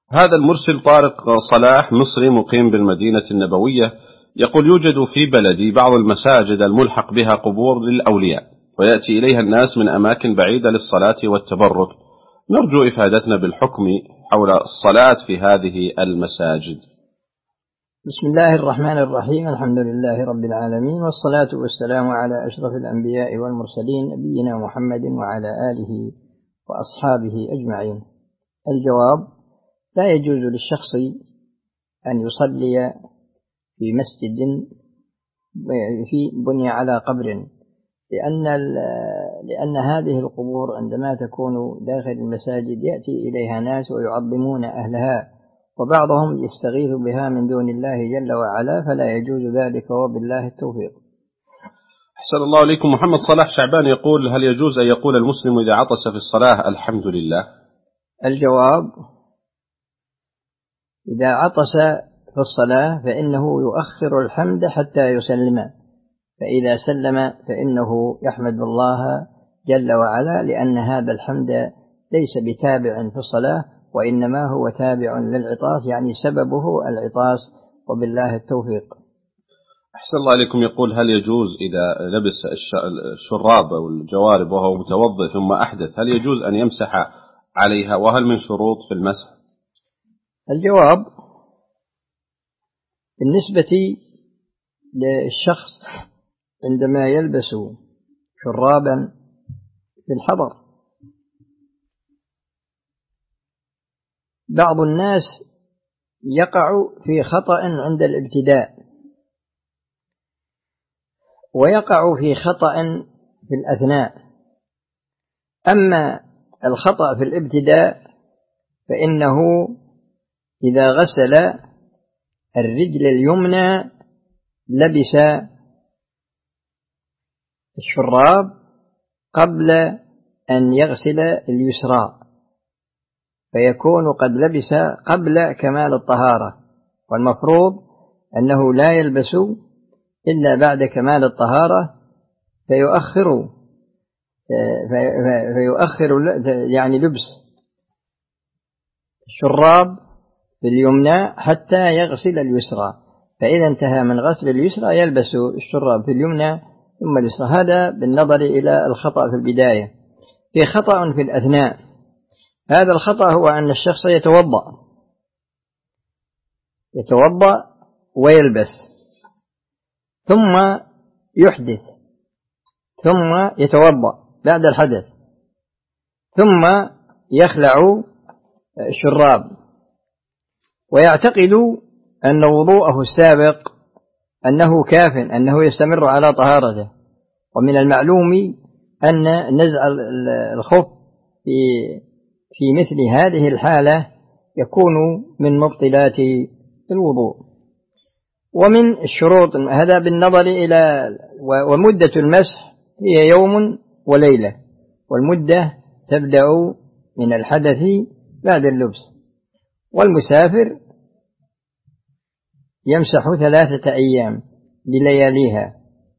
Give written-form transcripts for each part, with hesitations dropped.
هذا المرسل طارق صلاح مصري مقيم بالمدينة النبوية يقول: يوجد في بلدي بعض المساجد الملحق بها قبور للأولياء، ويأتي إليها الناس من أماكن بعيدة للصلاة والتبرك. نرجو إفادتنا بالحكم حول الصلاة في هذه المساجد. بسم الله الرحمن الرحيم. الحمد لله رب العالمين، والصلاة والسلام على أشرف الأنبياء والمرسلين، نبينا محمد وعلى آله وأصحابه أجمعين. الجواب: لا يجوز للشخص أن يصلي في مسجد بني على قبر، لأن هذه القبور عندما تكون داخل المساجد يأتي إليها ناس ويعظمون أهلها، وبعضهم يستغيث بها من دون الله جل وعلا، فلا يجوز ذلك، وبالله التوفيق. أحسن الله إليكم. محمد صلاح شعبان يقول: هل يجوز أن يقول المسلم إذا عطس في الصلاة الحمد لله؟ الجواب: إذا عطس في الصلاة فإنه يؤخر الحمد حتى يسلم، فإذا سلم فإنه يحمد الله جل وعلا، لأن هذا الحمد ليس بتابع في الصلاة، وإنما هو تابع للعطاس، يعني سببه العطاس، وبالله التوفيق. أحسن الله عليكم. يقول: هل يجوز إذا لبس الشراب أو الجوارب وهو متوضئ ثم أحدث، هل يجوز أن يمسح عليها، وهل من شروط في المسح؟ الجواب: بالنسبة للشخص عندما يلبس شرابا في الحضر، بعض الناس يقع في خطأ عند الابتداء، ويقع في خطأ في الأثناء. أما الخطأ في الابتداء فإنه إذا غسل الرجل اليمنى لبس الشراب قبل أن يغسل اليسرى، فيكون قد لبس قبل كمال الطهارة، والمفروض أنه لا يلبس إلا بعد كمال الطهارة، فيؤخر يعني لبس الشراب في اليمنى حتى يغسل اليسرى، فإذا انتهى من غسل اليسرى يلبس الشراب في اليمنى ثم اليسرى. هذا بالنظر إلى الخطأ في البداية. في خطأ في الأثناء، هذا الخطأ هو أن الشخص يتوضأ ويلبس، ثم يحدث، ثم يتوضأ بعد الحدث، ثم يخلع الشراب، ويعتقد أن وضوءه السابق أنه كاف، أنه يستمر على طهارته. ومن المعلوم أن نزع الخف في مثل هذه الحالة يكون من مبطلات الوضوء. ومن الشروط هذا بالنظر إلى ومدة المسح هي يوم وليلة، والمدة تبدأ من الحدث بعد اللبس. والمسافر يمسح 3 أيام بلياليها.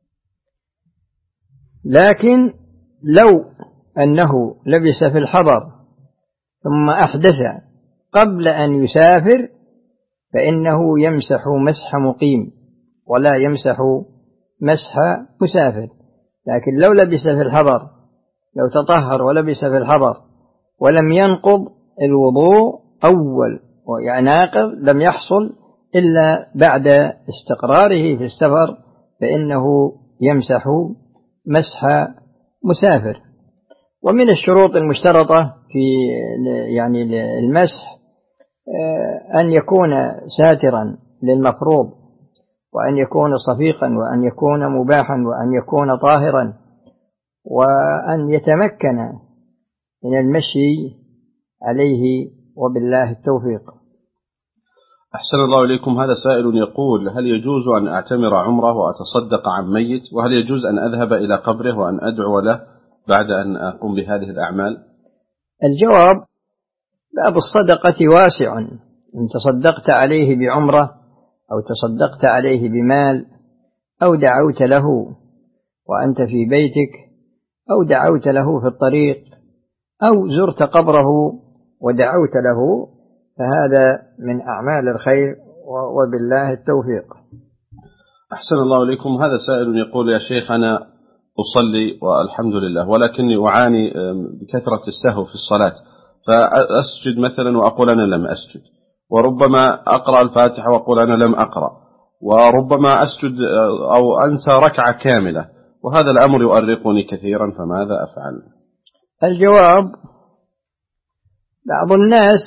لكن لو أنه لبس في الحضر ثم أحدث قبل أن يسافر فإنه يمسح مسح مقيم ولا يمسح مسح مسافر. لكن لو لبس في الحضر، لو تطهر ولبس في الحضر ولم ينقض الوضوء أول، يعني ناقض لم يحصل إلا بعد استقراره في السفر، فإنه يمسح مسح مسافر. ومن الشروط المشترطة في يعني المسح أن يكون ساترا للمفروض، وأن يكون صفيقا، وأن يكون مباحا، وأن يكون طاهرا، وأن يتمكن من المشي عليه، وبالله التوفيق. أحسن الله إليكم. هذا سائل يقول: هل يجوز أن أعتمر عمره وأتصدق عن ميت، وهل يجوز أن أذهب إلى قبره وأن أدعو له بعد أن أقوم بهذه الأعمال؟ الجواب: باب الصدقة واسع. إن تصدقت عليه بعمرة، أو تصدقت عليه بمال، أو دعوت له وأنت في بيتك، أو دعوت له في الطريق، أو زرت قبره ودعوت له، فهذا من أعمال الخير، وبالله التوفيق. أحسن الله إليكم. هذا سائل يقول: يا شيخ، أنا أصلي والحمد لله، ولكني أعاني بكثرة السهو في الصلاة، فأسجد مثلا وأقول أنا لم أسجد، وربما أقرأ الفاتحة وأقول أنا لم أقرأ، وربما أسجد أو أنسى ركعة كاملة، وهذا الأمر يؤرقني كثيرا، فماذا أفعل؟ الجواب: بعض الناس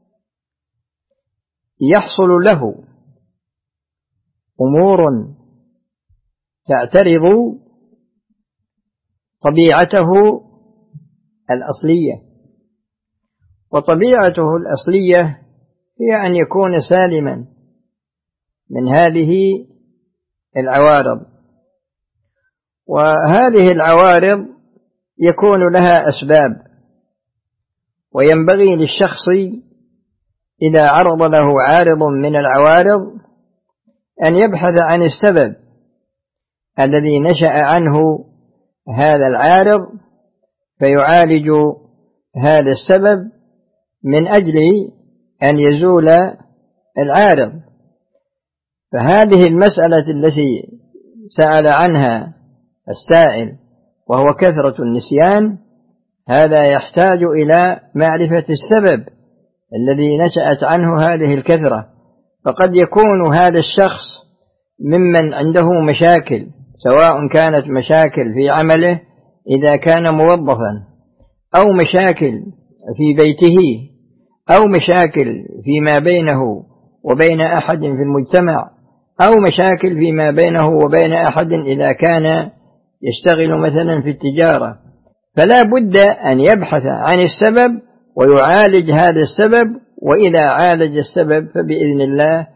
يحصل له أمور تعترض طبيعته الأصلية، وطبيعته الأصلية هي أن يكون سالما من هذه العوارض، وهذه العوارض يكون لها أسباب، وينبغي للشخص إذا عرض له عارض من العوارض أن يبحث عن السبب الذي نشأ عنه هذا العارض، فيعالج هذا السبب من أجل أن يزول العارض. فهذه المسألة التي سأل عنها السائل وهو كثرة النسيان، هذا يحتاج إلى معرفة السبب الذي نشأت عنه هذه الكثرة. فقد يكون هذا الشخص ممن عنده مشاكل، سواء كانت مشاكل في عمله إذا كان موظفا، أو مشاكل في بيته، أو مشاكل فيما بينه وبين أحد في المجتمع، أو مشاكل فيما بينه وبين أحد إذا كان يشتغل مثلا في التجارة. فلا بد أن يبحث عن السبب ويعالج هذا السبب، وإذا عالج السبب فبإذن الله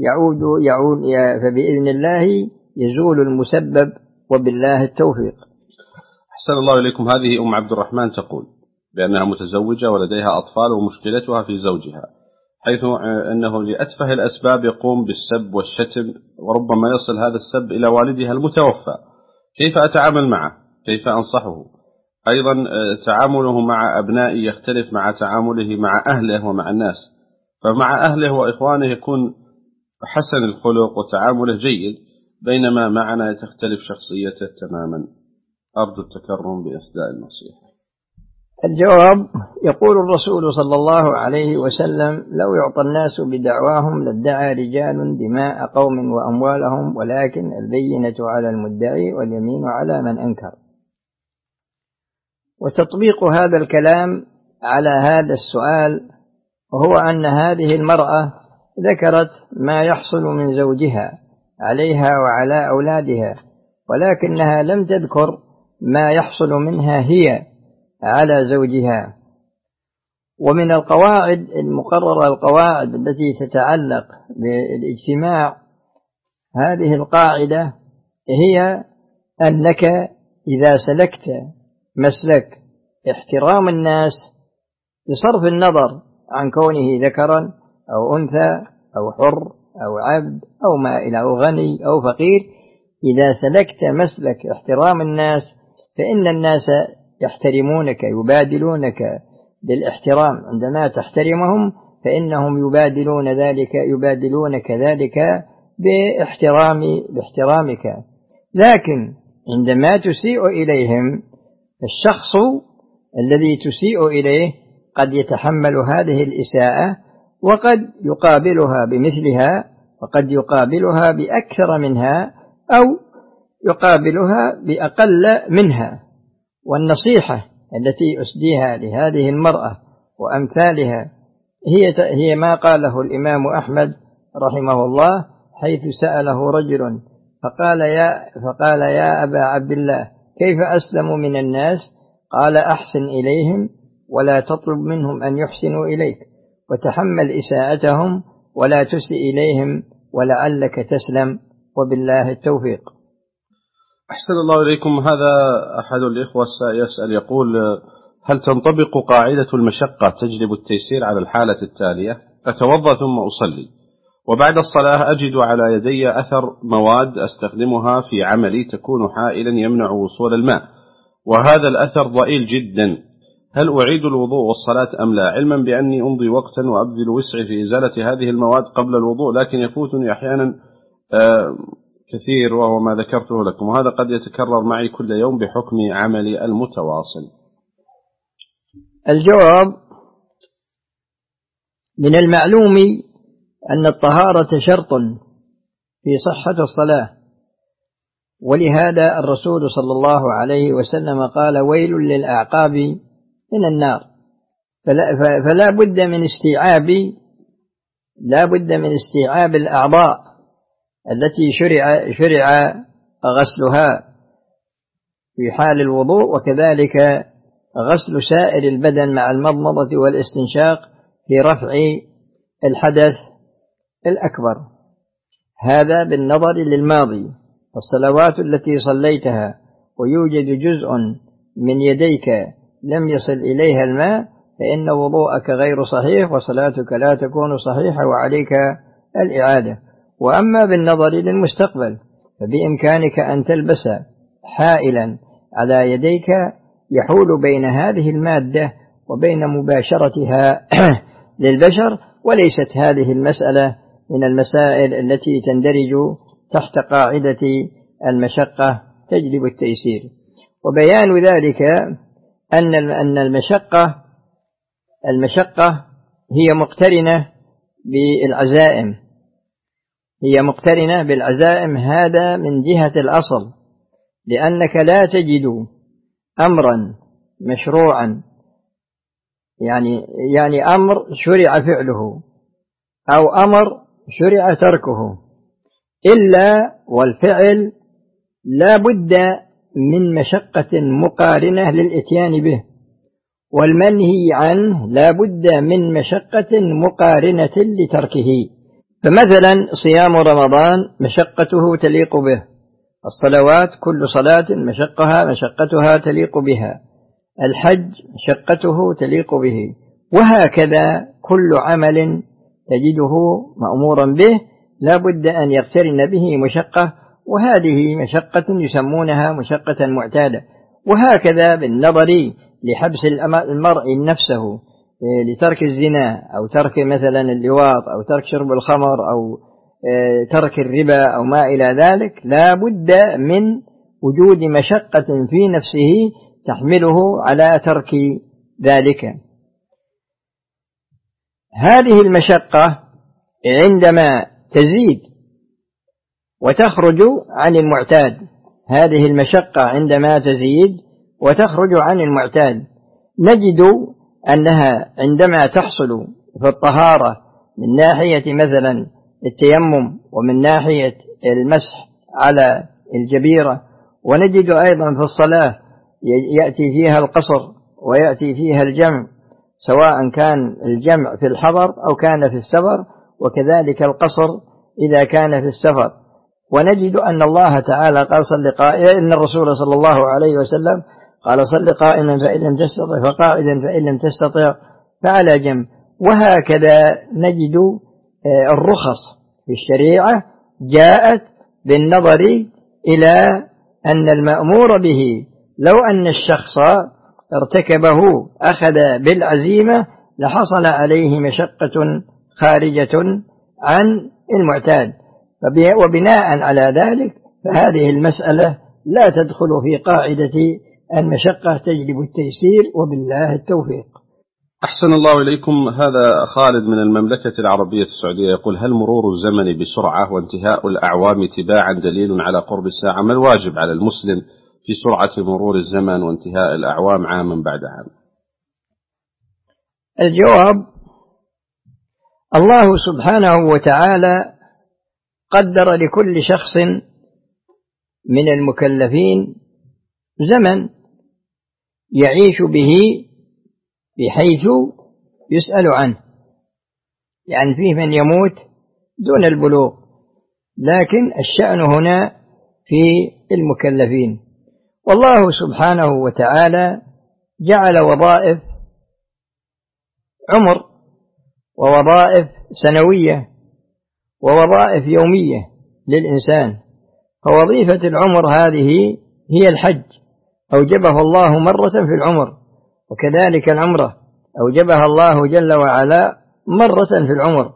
فبإذن الله يزول المسبب، وبالله التوفيق. أحسن الله إليكم. هذه عبد الرحمن تقول بأنها متزوجة ولديها أطفال، ومشكلتها في زوجها، حيث أنه لأتفه الأسباب يقوم بالسب والشتم، وربما يصل هذا السب إلى والدها المتوفى. كيف أتعامل معه؟ كيف أنصحه؟ أيضا تعامله مع أبنائي يختلف مع تعامله مع أهله ومع الناس، فمع أهله وإخوانه يكون حسن الخلق وتعامله جيد، بينما معنا تختلف شخصيته تماما. أرجو التكرم بإسداء النصيحة. الجواب: يقول الرسول صلى الله عليه وسلم: لو يعطى الناس بدعواهم لادعى رجال دماء قوم وأموالهم، ولكن البينة على المدعي واليمين على من أنكر. وتطبيق هذا الكلام على هذا السؤال وهو أن هذه المرأة ذكرت ما يحصل من زوجها عليها وعلى أولادها، ولكنها لم تذكر ما يحصل منها هي على زوجها. ومن القواعد المقررة، القواعد التي تتعلق بالاجتماع، هذه القاعدة هي أنك إذا سلكت مسلك احترام الناس بصرف النظر عن كونه ذكرا أو أنثى أو حر أو عبد أو مائل أو غني أو فقير، إذا سلكت مسلك احترام الناس فإن الناس يحترمونك، يبادلونك بالاحترام. عندما تحترمهم فإنهم يبادلونك ذلك باحترامك. لكن عندما تسيء إليهم، الشخص الذي تسيء إليه قد يتحمل هذه الإساءة، وقد يقابلها بمثلها، وقد يقابلها بأكثر منها، أو يقابلها بأقل منها. والنصيحة التي أسديها لهذه المرأة وأمثالها هي ما قاله الإمام أحمد رحمه الله، حيث سأله رجل فقال يا أبا عبد الله كيف أسلم من الناس؟ قال: أحسن إليهم ولا تطلب منهم أن يحسنوا إليك، وتحمل إساءتهم ولا تسئ إليهم، ولعلك تسلم، وبالله التوفيق. أحسن الله إليكم. هذا أحد الإخوة يسأل يقول: هل تنطبق قاعدة المشقة تجلب التيسير على الحالة التالية؟ أتوضأ ثم أصلي، وبعد الصلاة أجد على يدي أثر مواد أستخدمها في عملي تكون حائلا يمنع وصول الماء، وهذا الأثر ضئيل جدا، هل أعيد الوضوء والصلاة أم لا، علما بأني أمضي وقتا وأبذل وسعي في إزالة هذه المواد قبل الوضوء، لكن يفوتني أحيانا كثير وهو ما ذكرته لكم، وهذا قد يتكرر معي كل يوم بحكم عملي المتواصل. الجواب: من المعلوم أن الطهارة شرط في صحة الصلاة، ولهذا الرسول صلى الله عليه وسلم قال: ويل للأعقاب من النار. فلا بد من استيعاب الأعضاء التي شرع غسلها في حال الوضوء، وكذلك غسل سائر البدن مع المضمضة والاستنشاق في رفع الحدث الأكبر. هذا بالنظر للماضي. الصلوات التي صليتها ويوجد جزء من يديك لم يصل إليها الماء فإن وضوءك غير صحيح وصلاتك لا تكون صحيحة وعليك الإعادة. وأما بالنظر للمستقبل فبإمكانك أن تلبس حائلا على يديك يحول بين هذه المادة وبين مباشرتها للبشر، وليست هذه المسألة من المسائل التي تندرج تحت قاعدة المشقة تجلب التيسير. وبيان ذلك أن المشقة هي مقترنة بالعزائم، هذا من جهة الأصل، لأنك لا تجد أمرا مشروعا يعني أمر شرع فعله أو أمر شرع تركه إلا والفعل لا بد من مشقة مقارنة للإتيان به، والمنهي عنه لا بد من مشقة مقارنة لتركه. فمثلا صيام رمضان مشقته تليق به، الصلوات كل صلاة مشقتها تليق بها، الحج مشقته تليق به، وهكذا كل عمل تجده مأمورا به لا بد أن يقترن به مشقة، وهذه مشقة يسمونها مشقة معتادة. وهكذا بالنظر لحبس المرء نفسه لترك الزنا أو ترك مثلا اللواط أو ترك شرب الخمر أو ترك الربا أو ما إلى ذلك، لا بد من وجود مشقة في نفسه تحمله على ترك ذلك. هذه المشقة عندما تزيد وتخرج عن المعتاد نجد أنها عندما تحصل في الطهارة من ناحية مثلا التيمم ومن ناحية المسح على الجبيرة، ونجد أيضا في الصلاة يأتي فيها القصر ويأتي فيها الجمع، سواء كان الجمع في الحضر أو كان في السفر، وكذلك القصر إذا كان في السفر. ونجد أن الله تعالى قال إن الرسول صلى الله عليه وسلم قال: صل قائما فإن لم تستطع فقاعدا فإن لم تستطع فعلى جنب. وهكذا نجد الرخص في الشريعة جاءت بالنظر إلى أن المأمور به لو أن الشخص ارتكبه أخذ بالعزيمة لحصل عليه مشقة خارجة عن المعتاد، وبناء على ذلك فهذه المسألة لا تدخل في قاعدة المشقة تجلب التيسير، وبالله التوفيق. أحسن الله إليكم. هذا خالد من المملكة العربية السعودية يقول: هل مرور الزمن بسرعة وانتهاء الأعوام تباعا دليل على قرب الساعة؟ ما الواجب على المسلم في سرعة مرور الزمن وانتهاء الأعوام عاما بعد عام؟ الجواب: الله سبحانه وتعالى قدر لكل شخص من المكلفين زمن يعيش به بحيث يسأل عنه، يعني فيه من يموت دون البلوغ، لكن الشأن هنا في المكلفين. والله سبحانه وتعالى جعل وظائف عمر ووظائف سنوية ووظائف يومية للإنسان. فوظيفة العمر هذه هي الحج، أوجبه الله مرة في العمر، وكذلك العمرة أوجبها الله جل وعلا مرة في العمر.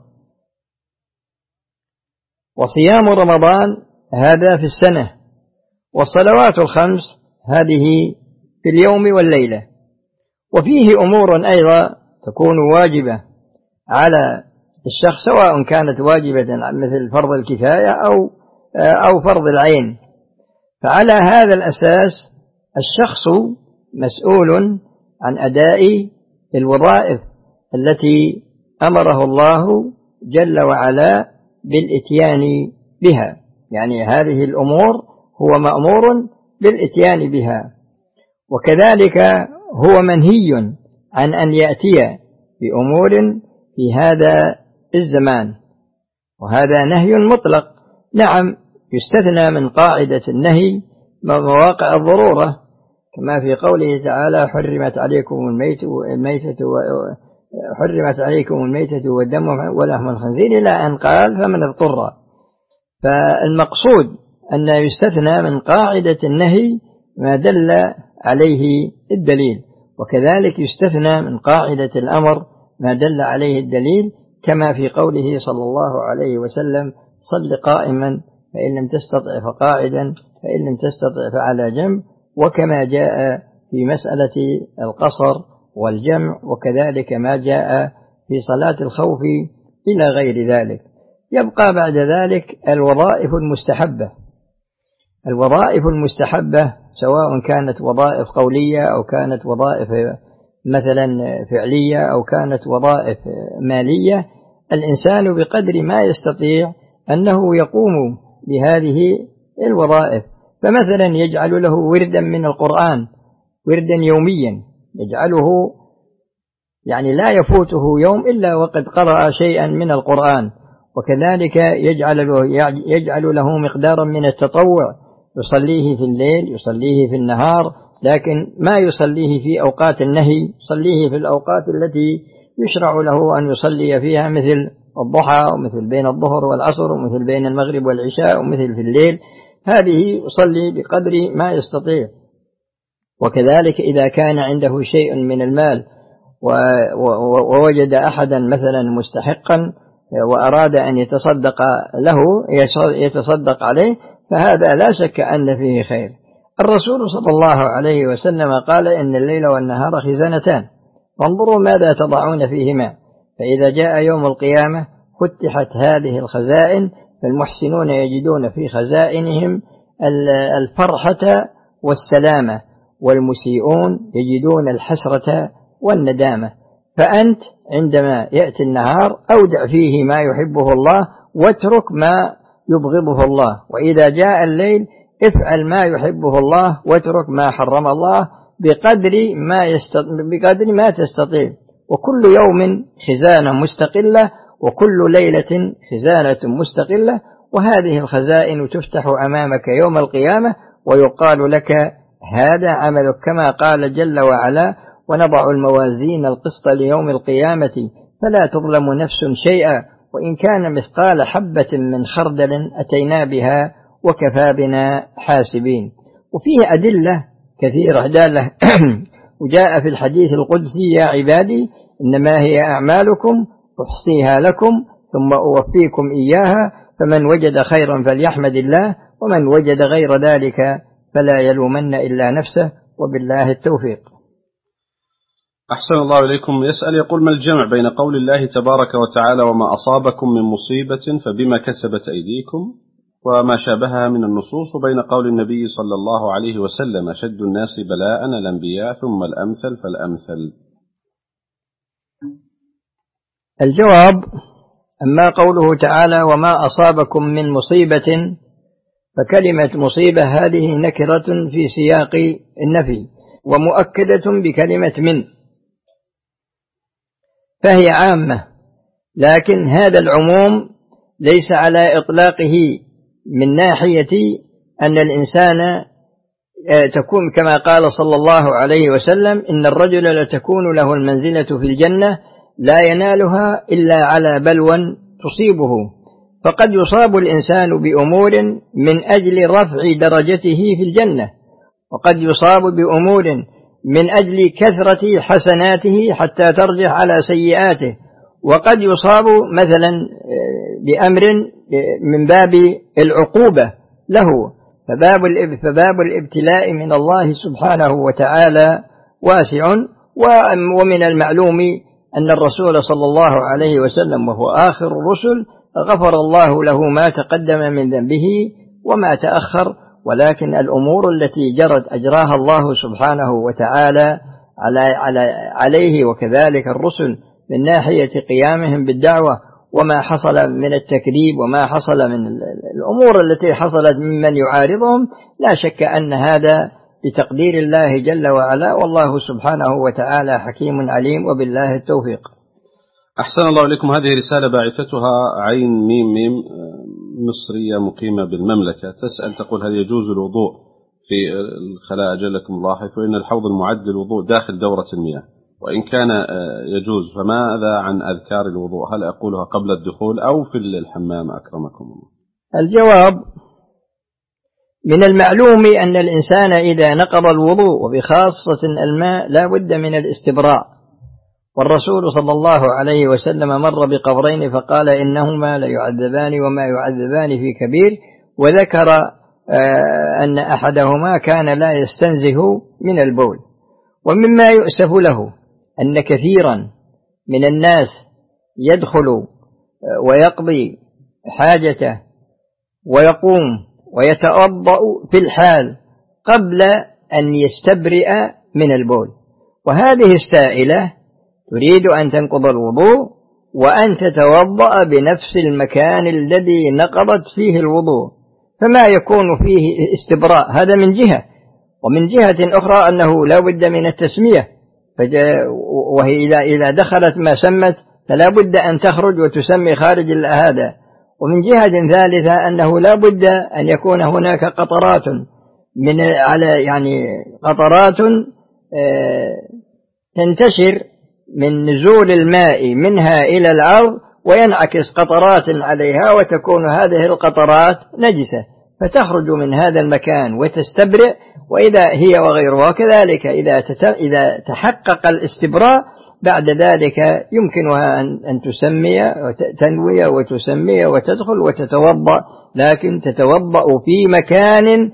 وصيام رمضان هذا في السنة، والصلوات الخمس هذه في اليوم والليلة. وفيه أمور أيضا تكون واجبة على الشخص، سواء كانت واجبة مثل فرض الكفاية أو فرض العين. فعلى هذا الأساس الشخص مسؤول عن أداء الوظائف التي أمره الله جل وعلا بالإتيان بها، يعني هذه الأمور هو مأمور بالإتيان بها. وكذلك هو منهي عن أن يأتي بأمور في هذا الزمان، وهذا نهي مطلق. نعم، يستثنى من قاعدة النهي مواقع الضرورة، كما في قوله تعالى حرمت عليكم الميتة والدم ولحم الخنزير إلى أن قال فمن اضطر. فالمقصود أن يستثنى من قاعدة النهي ما دل عليه الدليل، وكذلك يستثنى من قاعدة الأمر ما دل عليه الدليل، كما في قوله صلى الله عليه وسلم صل قائما فإن لم تستطع فقاعدا فإن لم تستطع فعلى جنب، وكما جاء في مسألة القصر والجمع، وكذلك ما جاء في صلاة الخوف إلى غير ذلك. يبقى بعد ذلك الوظائف المستحبة. الوظائف المستحبة سواء كانت وظائف قولية أو كانت وظائف مثلا فعلية أو كانت وظائف مالية، الإنسان بقدر ما يستطيع أنه يقوم بهذه الوظائف. فمثلا يجعل له وردا من القرآن، وردا يوميا يجعله، يعني لا يفوته يوم إلا وقد قرأ شيئا من القرآن. وكذلك يجعل له مقدارا من التطوع يصليه في الليل يصليه في النهار، لكن ما يصليه في أوقات النهي يصليه في الأوقات التي يشرع له أن يصلي فيها، مثل الضحى ومثل بين الظهر والعصر ومثل بين المغرب والعشاء ومثل في الليل. هذه يصلي بقدر ما يستطيع. وكذلك إذا كان عنده شيء من المال ووجد أحدا مثلا مستحقا وأراد أن يتصدق له يتصدق عليه، فهذا لا شك أن فيه خير. الرسول صلى الله عليه وسلم قال إن الليل والنهار خزانتان فانظروا ماذا تضعون فيهما، فإذا جاء يوم القيامة فتحت هذه الخزائن، فالمحسنون يجدون في خزائنهم الفرحة والسلامة، والمسيئون يجدون الحسرة والندامة. فأنت عندما يأتي النهار أودع فيه ما يحبه الله واترك ما يبغضه الله، وإذا جاء الليل افعل ما يحبه الله واترك ما حرم الله بقدر ما تستطيع. وكل يوم خزانة مستقلة وكل ليلة خزانة مستقلة، وهذه الخزائن تفتح أمامك يوم القيامة ويقال لك هذا عملك، كما قال جل وعلا ونضع الموازين القسط ليوم القيامة فلا تظلم نفس شيئا وإن كان مثقال حبة من خردل أتينا بها وكفى بنا حاسبين. وفيه أدلة كثيرة دالة وجاء في الحديث القدسي يا عبادي إنما هي أعمالكم أحصيها لكم ثم أوفيكم إياها فمن وجد خيرا فليحمد الله ومن وجد غير ذلك فلا يلومن إلا نفسه وبالله التوفيق. أحسن الله إليكم. يسأل يقول ما الجمع بين قول الله تبارك وتعالى وما أصابكم من مصيبة فبما كسبت أيديكم وما شابهها من النصوص، وبين قول النبي صلى الله عليه وسلم أشد الناس بلاء الأنبياء ثم الأمثل فالأمثل؟ الجواب: أما قوله تعالى وما أصابكم من مصيبة، فكلمة مصيبة هذه نكرة في سياق النفي ومؤكدة بكلمة من، فهي عامة، لكن هذا العموم ليس على إطلاقه من ناحية أن الإنسان تكون كما قال صلى الله عليه وسلم إن الرجل لتكون له المنزلة في الجنة لا ينالها إلا على بلوى تصيبه، فقد يصاب الإنسان بأمور من أجل رفع درجته في الجنة، وقد يصاب بأمور من أجل كثرة حسناته حتى ترجح على سيئاته، وقد يصاب مثلا بأمر من باب العقوبة له، فباب الابتلاء من الله سبحانه وتعالى واسع. ومن المعلوم أن الرسول صلى الله عليه وسلم وهو آخر الرسل غفر الله له ما تقدم من ذنبه وما تأخر، ولكن الأمور التي أجراها الله سبحانه وتعالى عليه وكذلك الرسل من ناحية قيامهم بالدعوة، وما حصل من التكذيب وما حصل من الأمور التي حصلت ممن يعارضهم، لا شك أن هذا بتقدير الله جل وعلا، والله سبحانه وتعالى حكيم عليم، وبالله التوفيق. أحسن الله إليكم. هذه رسالة باعثتها عين ميم ميم مصرية مقيمة بالمملكة، تسأل تقول: هل يجوز الوضوء في الخلاء أجلكم الله، حيث إن الحوض المعد للوضوء داخل دورة المياه، وإن كان يجوز فماذا عن أذكار الوضوء؟ هل أقولها قبل الدخول أو في الحمام أكرمكم الله؟ الجواب: من المعلوم أن الإنسان إذا نقض الوضوء وبخاصة الماء لا بد من الاستبراء، والرسول صلى الله عليه وسلم مر بقبرين فقال: إنهما ليعذبان وما يعذبان في كبير، وذكر أن أحدهما كان لا يستنزه من البول. ومما يؤسف له أن كثيرا من الناس يدخل ويقضي حاجته ويقوم ويتوضأ في الحال قبل أن يستبرئ من البول، وهذه السائلة تريد أن تنقض الوضوء وأن تتوضأ بنفس المكان الذي نقضت فيه الوضوء، فما يكون فيه استبراء هذا من جهة، ومن جهة أخرى أنه لا بد من التسمية، وهي إذا دخلت ما سمت فلا بد أن تخرج وتسمي خارج هذا. ومن جهة ثالثة أنه لا بد أن يكون هناك قطرات قطرات تنتشر من نزول الماء منها إلى الأرض وينعكس قطرات عليها، وتكون هذه القطرات نجسة فتخرج من هذا المكان وتستبرئ، وإذا هي وغيرها كذلك إذا تحقق الاستبراء بعد ذلك يمكنها أن تسمي وتنوي وتسمي وتدخل وتتوضأ، لكن تتوضأ في مكان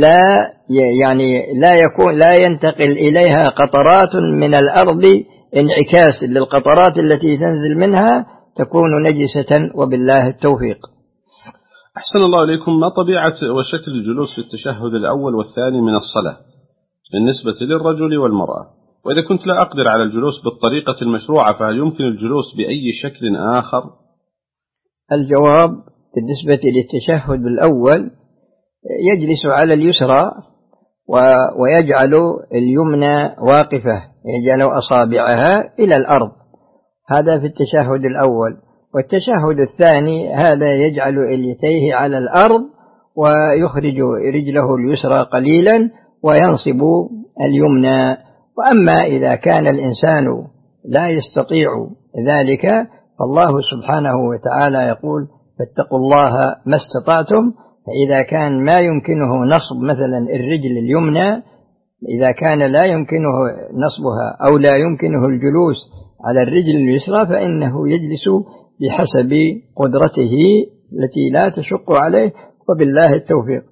لا ينتقل إليها قطرات من الأرض انعكاس للقطرات التي تنزل منها، تكون نجسة، وبالله التوفيق. أحسن الله إليكم. ما طبيعة وشكل الجلوس في التشهد الأول والثاني من الصلاة بالنسبة للرجل والمرأة؟ وإذا كنت لا أقدر على الجلوس بالطريقة المشروعة فهل يمكن الجلوس بأي شكل آخر؟ الجواب: بالنسبة للتشهد الأول يجلس على اليسرى ويجعل اليمنى واقفة، يجعل أصابعها إلى الأرض، هذا في التشهد الأول. والتشهد الثاني هذا يجعل اليتيه على الأرض ويخرج رجله اليسرى قليلا وينصب اليمنى. وأما إذا كان الإنسان لا يستطيع ذلك فالله سبحانه وتعالى يقول: فاتقوا الله ما استطعتم. فإذا كان ما يمكنه نصب مثلا الرجل اليمنى، إذا كان لا يمكنه نصبها أو لا يمكنه الجلوس على الرجل اليسرى فإنه يجلس بحسب قدرته التي لا تشق عليه، وبالله التوفيق.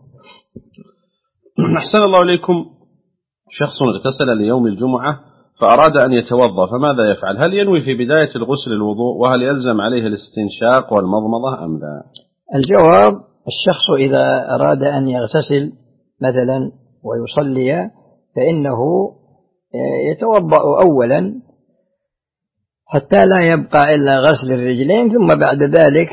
أحسن الله إليكم. شخص اغتسل ليوم الجمعة فأراد أن يتوضأ فماذا يفعل؟ هل ينوي في بداية الغسل الوضوء، وهل يلزم عليه الاستنشاق والمضمضة أم لا؟ الجواب: الشخص إذا أراد أن يغتسل مثلا ويصلي فإنه يتوضأ أولا حتى لا يبقى إلا غسل الرجلين، ثم بعد ذلك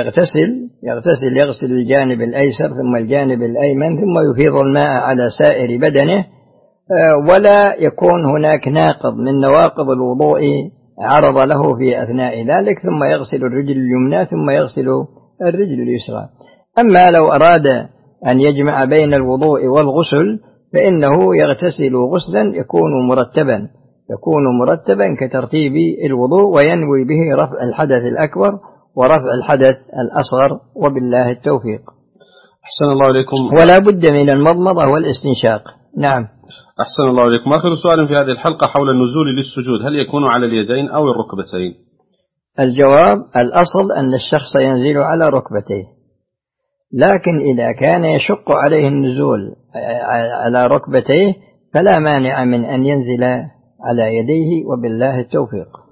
يغسل الجانب الأيسر ثم الجانب الأيمن، ثم يفيض الماء على سائر بدنه، ولا يكون هناك ناقض من نواقض الوضوء عرض له في أثناء ذلك، ثم يغسل الرجل اليمنى ثم يغسل الرجل اليسرى. أما لو أراد أن يجمع بين الوضوء والغسل فإنه يغتسل غسلا يكون مرتبا كترتيب الوضوء، وينوي به رفع الحدث الأكبر ورفع الحدث الأصغر، وبالله التوفيق. أحسن الله إليكم. ولا بد من المضمضة والاستنشاق. نعم. أحسن الله إليكم. آخر سؤال في هذه الحلقة حول النزول للسجود، هل يكون على اليدين أو الركبتين؟ الجواب: الأصل أن الشخص ينزل على ركبتيه، لكن إذا كان يشق عليه النزول على ركبتيه فلا مانع من أن ينزل على يديه، وبالله التوفيق.